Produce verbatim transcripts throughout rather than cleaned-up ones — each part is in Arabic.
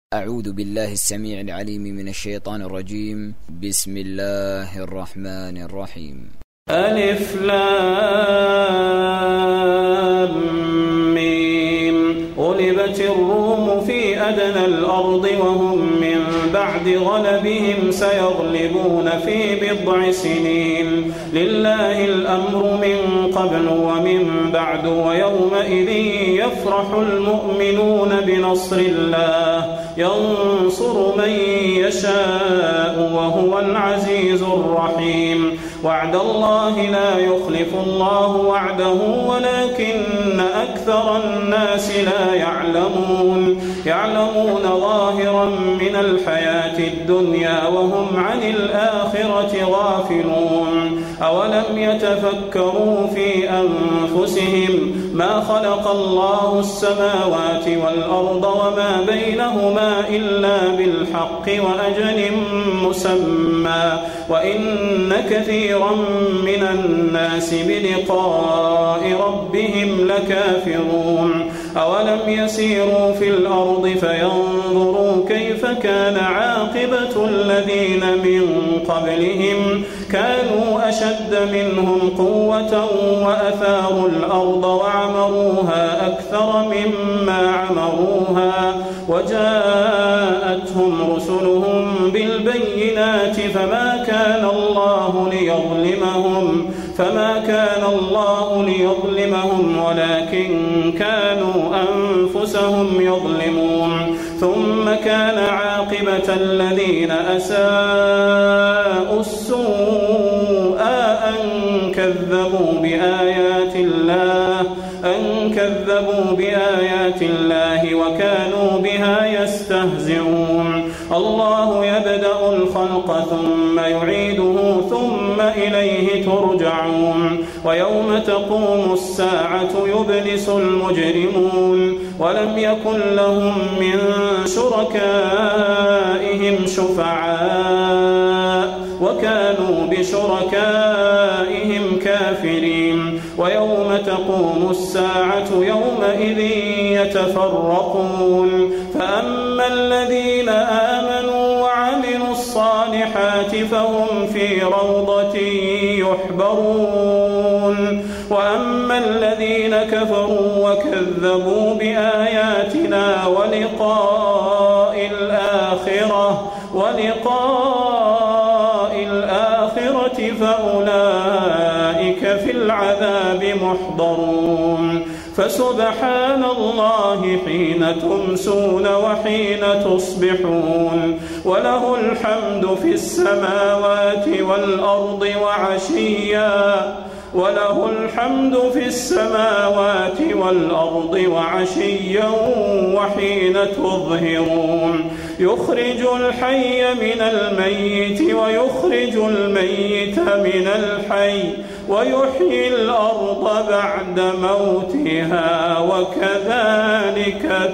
أعوذ بالله السميع العليم من الشيطان الرجيم. بسم الله الرحمن الرحيم. ألف لام ميم. غلبت الروم في أدنى الأرض وهم من بعد غلبهم سيغلبون في بضع سنين. لله الأمر من قبل ومن بعد ويومئذ يفرح المؤمنون بنصر الله ينصر من يشاء وهو العزيز الرحيم. وعد الله لا يخلف الله وعده ولكن أكثر الناس لا يعلمون يعلمون ظاهرا من الحياة الدنيا وهم عن الآخرة غافلون. أولم يتفكروا في أنفسهم ما خلق الله السماوات والأرض وما بينهما إلا بالحق وأجل مسمى وإن كثيرا من الناس بلقاء ربهم لكافرون. أولم يسيروا في الأرض فينظروا كيف كان عاقبة الذين من قبلهم كانوا أشد منهم قوة وأثاروا الأرض وعمروها أكثر مما عمروها وجاءتهم رسلهم بالبينات فما كان الله ليظلمهم فما كان الله ليظلمهم ولكن كانوا أنفسهم يظلمون. ثم كان عاقبة الذين أساءوا السوء أن كذبوا بآيات الله أن كذبوا بآيات الله وكانوا بها يستهزئون. الله يبدأ الخلق ثم يعيده ثم إليه ترجعون. ويوم تقوم الساعة يبلس المجرمون ولم يكن لهم من شركائهم شفعاء وكانوا بشركائهم كافرين. ويوم تقوم الساعة يومئذ يتفرقون فأما الذين آمنوا وعملوا الصالحات فهم في روضة يحبرون وأما الذين كفروا وكذبوا بآياتنا ولقاء الآخرة ولقاء الآخرة فأولئك في العذاب محضرون. فسبحان الله حين تمسون وحين تصبحون وله الحمد في السماوات والأرض وعشيا وله الحمد في السماوات والأرض وعشيا وحين تظهرون. يخرج الحي من الميت ويخرج الميت من الحي ويحيي الأرض بعد موتها وكذلك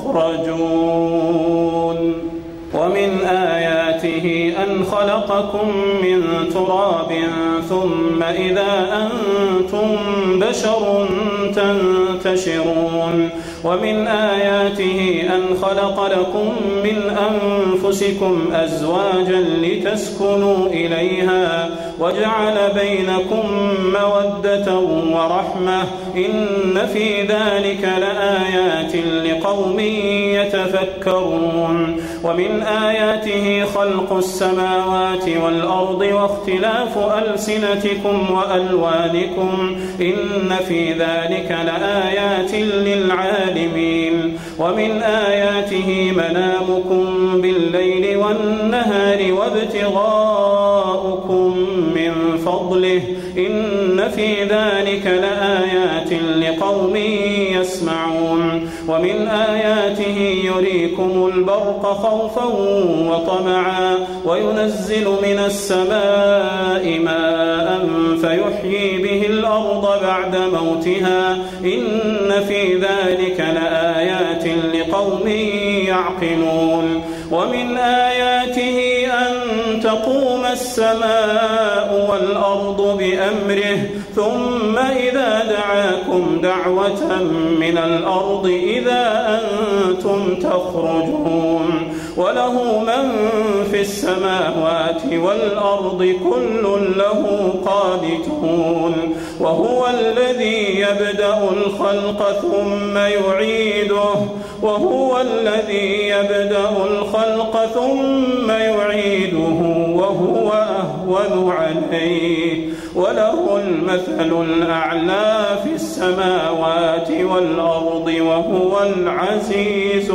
تخرجون. ومن آياته أن خلقكم من تراب ثم إذا أنتم بشر تنتشرون. ومن آياته أن خلق لكم من أنفسكم أزواجا لتسكنوا إليها وجعل بينكم مودة ورحمة إن في ذلك لآيات لقوم يتفكرون. ومن آياته خلق السماوات والأرض واختلاف ألسنتكم وألوانكم إن في ذلك لآيات للعالمين. ومن آياته منامكم بالليل والنهار وابتغاؤكم من فضله إن في ذلك لآيات لقوم يسمعون. ومن آياته يريكم البرق خوفا وطمعا وينزل من السماء ماء فيحيي به الأرض بعد موتها إن في ذلك لآيات لقوم يعقلون. ومن آياته أن تقوم السماء والأرض بأمره ثم إذا دعاكم دعوة من الأرض إذا أنتم تخرجون وله من في السماوات والأرض كل له قانتون وهو الذي يبدأ الخلق ثم يعيده وهو الذي يبدأ الخلق ثم يعيده وهو أهون عليه وله المثل الأعلى في السماوات والأرض وهو العزيز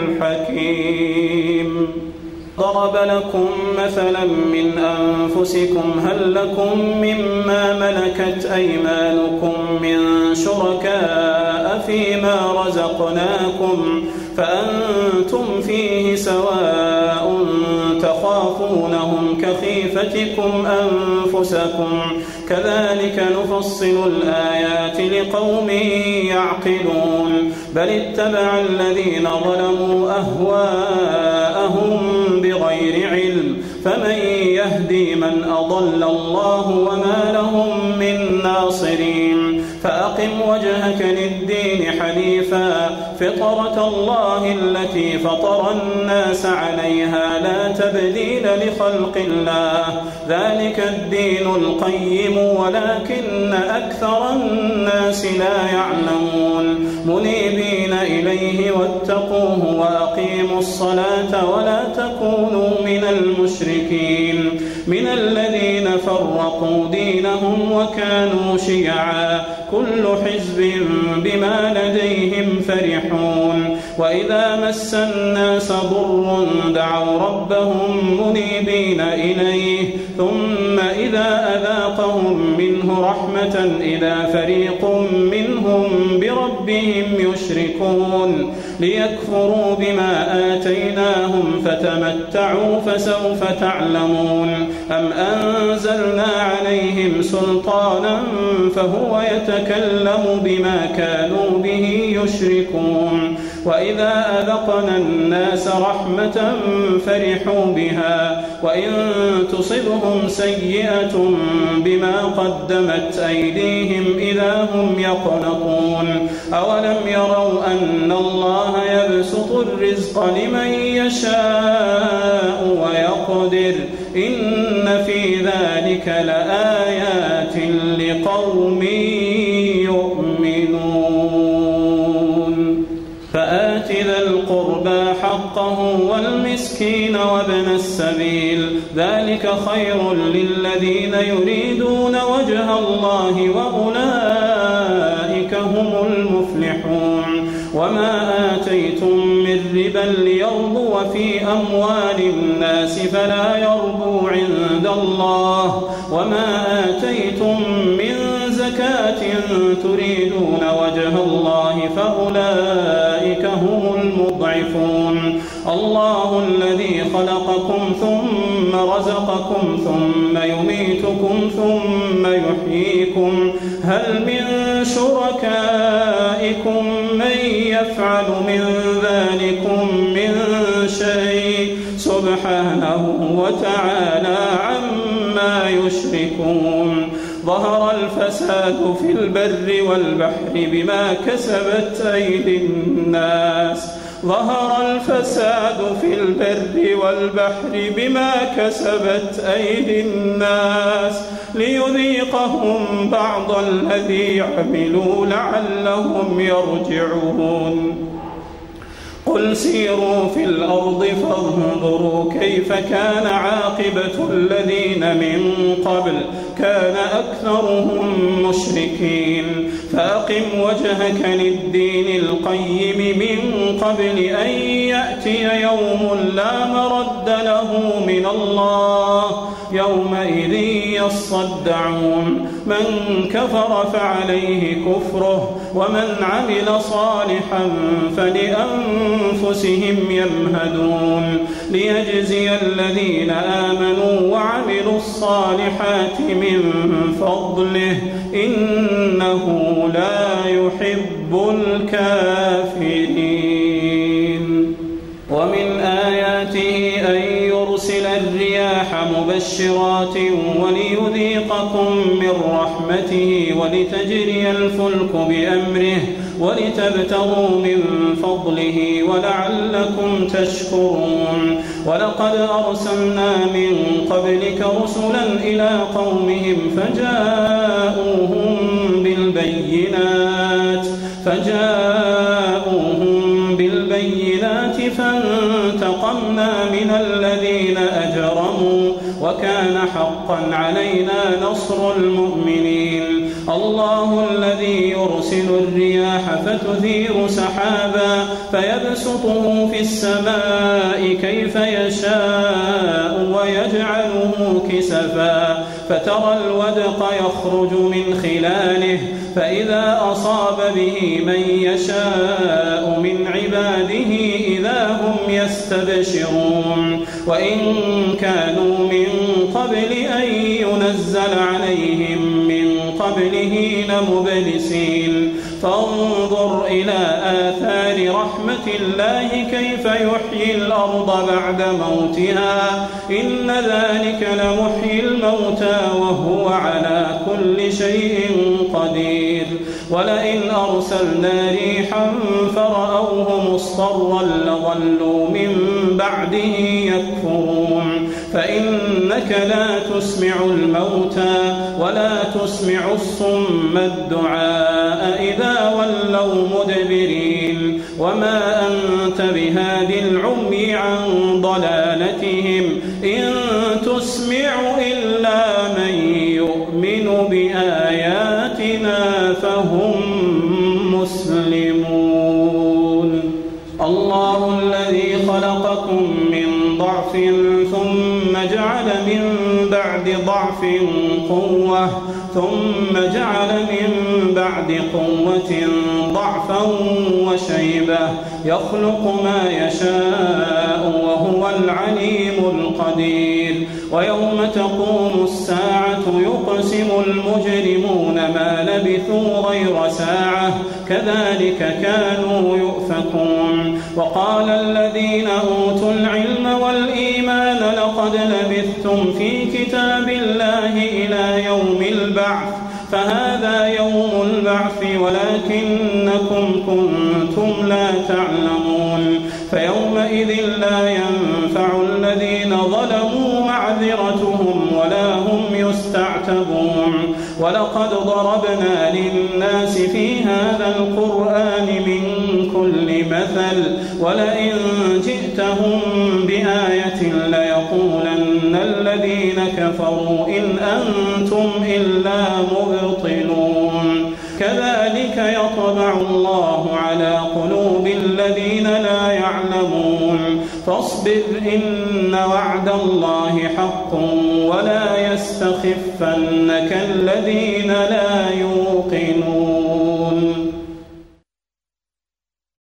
الحكيم. ضرب لكم مثلا من أنفسكم هل لكم مما ملكت أيمانكم من شركاء فيما رزقناكم فأنتم فيه سواء تخافونهم كخيفتكم أنفسكم كذلك نفصل الآيات لقوم يعقلون بل اتبع الذين ظلموا أهواءهم بغير علم فمن يهدي من أضل الله وما لهم من ناصرين فأقم وجهك للدين حنيفا فطرة الله التي فطر الناس عليها لا تبديل لخلق الله ذلك الدين القيم ولكن أكثر الناس لا يعلمون منيبين إليه واتقوه وأقيموا الصلاة ولا تكونوا من المشركين من الذين فرقوا دينهم وكانوا شيعا كل حزب بما لديهم فرحون وإذا مس الناس ضر دعوا ربهم منيبين إليه ثم إذا أذاقهم منه رحمة إذا فريق منهم بربهم يشركون ليكفروا بما آتيناهم فتمتعوا فسوف تعلمون أم أنزلنا عليهم سلطانا فهو يتكلم بما كانوا به يشركون وإذا أذقنا الناس رحمة فرحوا بها وإن تصبهم سيئة بما قدمت أيديهم إذا هم يقنطون أولم يروا أن الله يبسط الرزق لمن يشاء ويقدر إن في ذلك لآيات لقوم يؤمنون فآت ذا القربى حقه والمسكين وابن السبيل ذلك خير للذين يريدون وجه الله وأولئك هم المفلحون وما آتيتم من ربا ليربو في أموال الناس فلا يربو عند الله وما آتيتم من زكاة تريدون وجه الله فأولئك هم المضعفون الله الذي خلقكم ثم رزقكم ثم يميتكم ثم يحييكم هل من شركائكم من يفعل من ذلكم من شيء سبحانه وتعالى عما يشركون ظهر الفساد في البر والبحر بما كسبت أيدي الناس ظهر الفساد في البر والبحر بما كسبت أيدي الناس ليذيقهم بعض الذي عملوا لعلهم يرجعون قل سيروا في الأرض فانظروا كيف كان عاقبة الذين من قبل كان أكثرهم مشركين فأقم وجهك للدين القيم من قبل أن يأتي يوم لا مرد له من الله يومئذ يصدعون من كفر فعليه كفره ومن عمل صالحا فلأنفسهم يمهدون ليجزي الذين آمنوا وعملوا الصالحات من فضله إنه لا يحب الكافرين ومن آياته أن يرسل الرياح الرياح مبشرات وليذيقكم من رحمته ولتجري الفلك بأمره ولتبتغوا من فضله ولعلكم تشكرون. ولقد أرسلنا من قبلك رسلا إلى قومهم فجاءوهم بالبينات فجاءوهم بالبينات فانتقمنا من الذين أجرموا وكان حقا علينا نصر المؤمنين. الله الذي يرسل الرياح فتثير سحابا فيبسطه في السماء كيف يشاء ويجعله كسفا فترى الودق يخرج من خلاله فإذا أصاب به من يشاء من عباده إذا هم يستبشرون. وإن كانوا من قبل أن ينزل عليهم من قبله لمبلسين. فانظر إلى آثار رحمة الله كيف يحيي الأرض بعد موتها إن ذلك لمحيي الموتى وهو على كل شيء قدير. ولئن أرسلنا ريحا فرأوه مصفرا لظلوا من بعده يكفرون. فإنك لا تسمع الموتى ولا تسمع الصم الدعاء إذا ولوا مدبرين. وما أنت بهاد العمي عن ضلالتهم إن تسمع إلا من يؤمن بآياتنا فهم مسلمون. الله الذي خلقكم من ضعف ثم جعل من بعد ضعف قوة ثم جعل من بعد قوة ضعفا وشيبة يخلق ما يشاء وهو العليم القدير. ويوم تقوم الساعة يقسم المجرمون ما لبثوا غير ساعة كذلك كانوا يؤفكون. وقال الذين أوتوا العلم والإيمان لقد لبثتم في كتاب الله إلى يوم البعث فهذا يوم البعث ولكنكم كنتم لا تعلمون. فيومئذ لا ينفع الذين ظلموا معذرتهم ولا هم يستعتبون. ولقد ضربنا للناس في هذا القرآن من كل مثل ولئن جئتهم بآية ليقولن الذين كفروا إن أنتم إلا مبطلون. كذلك يطبع الله على قلوب الذين لا يعلمون. فاصبر إن وعد الله حق ولا يستخفنك الذين لا يوقنون.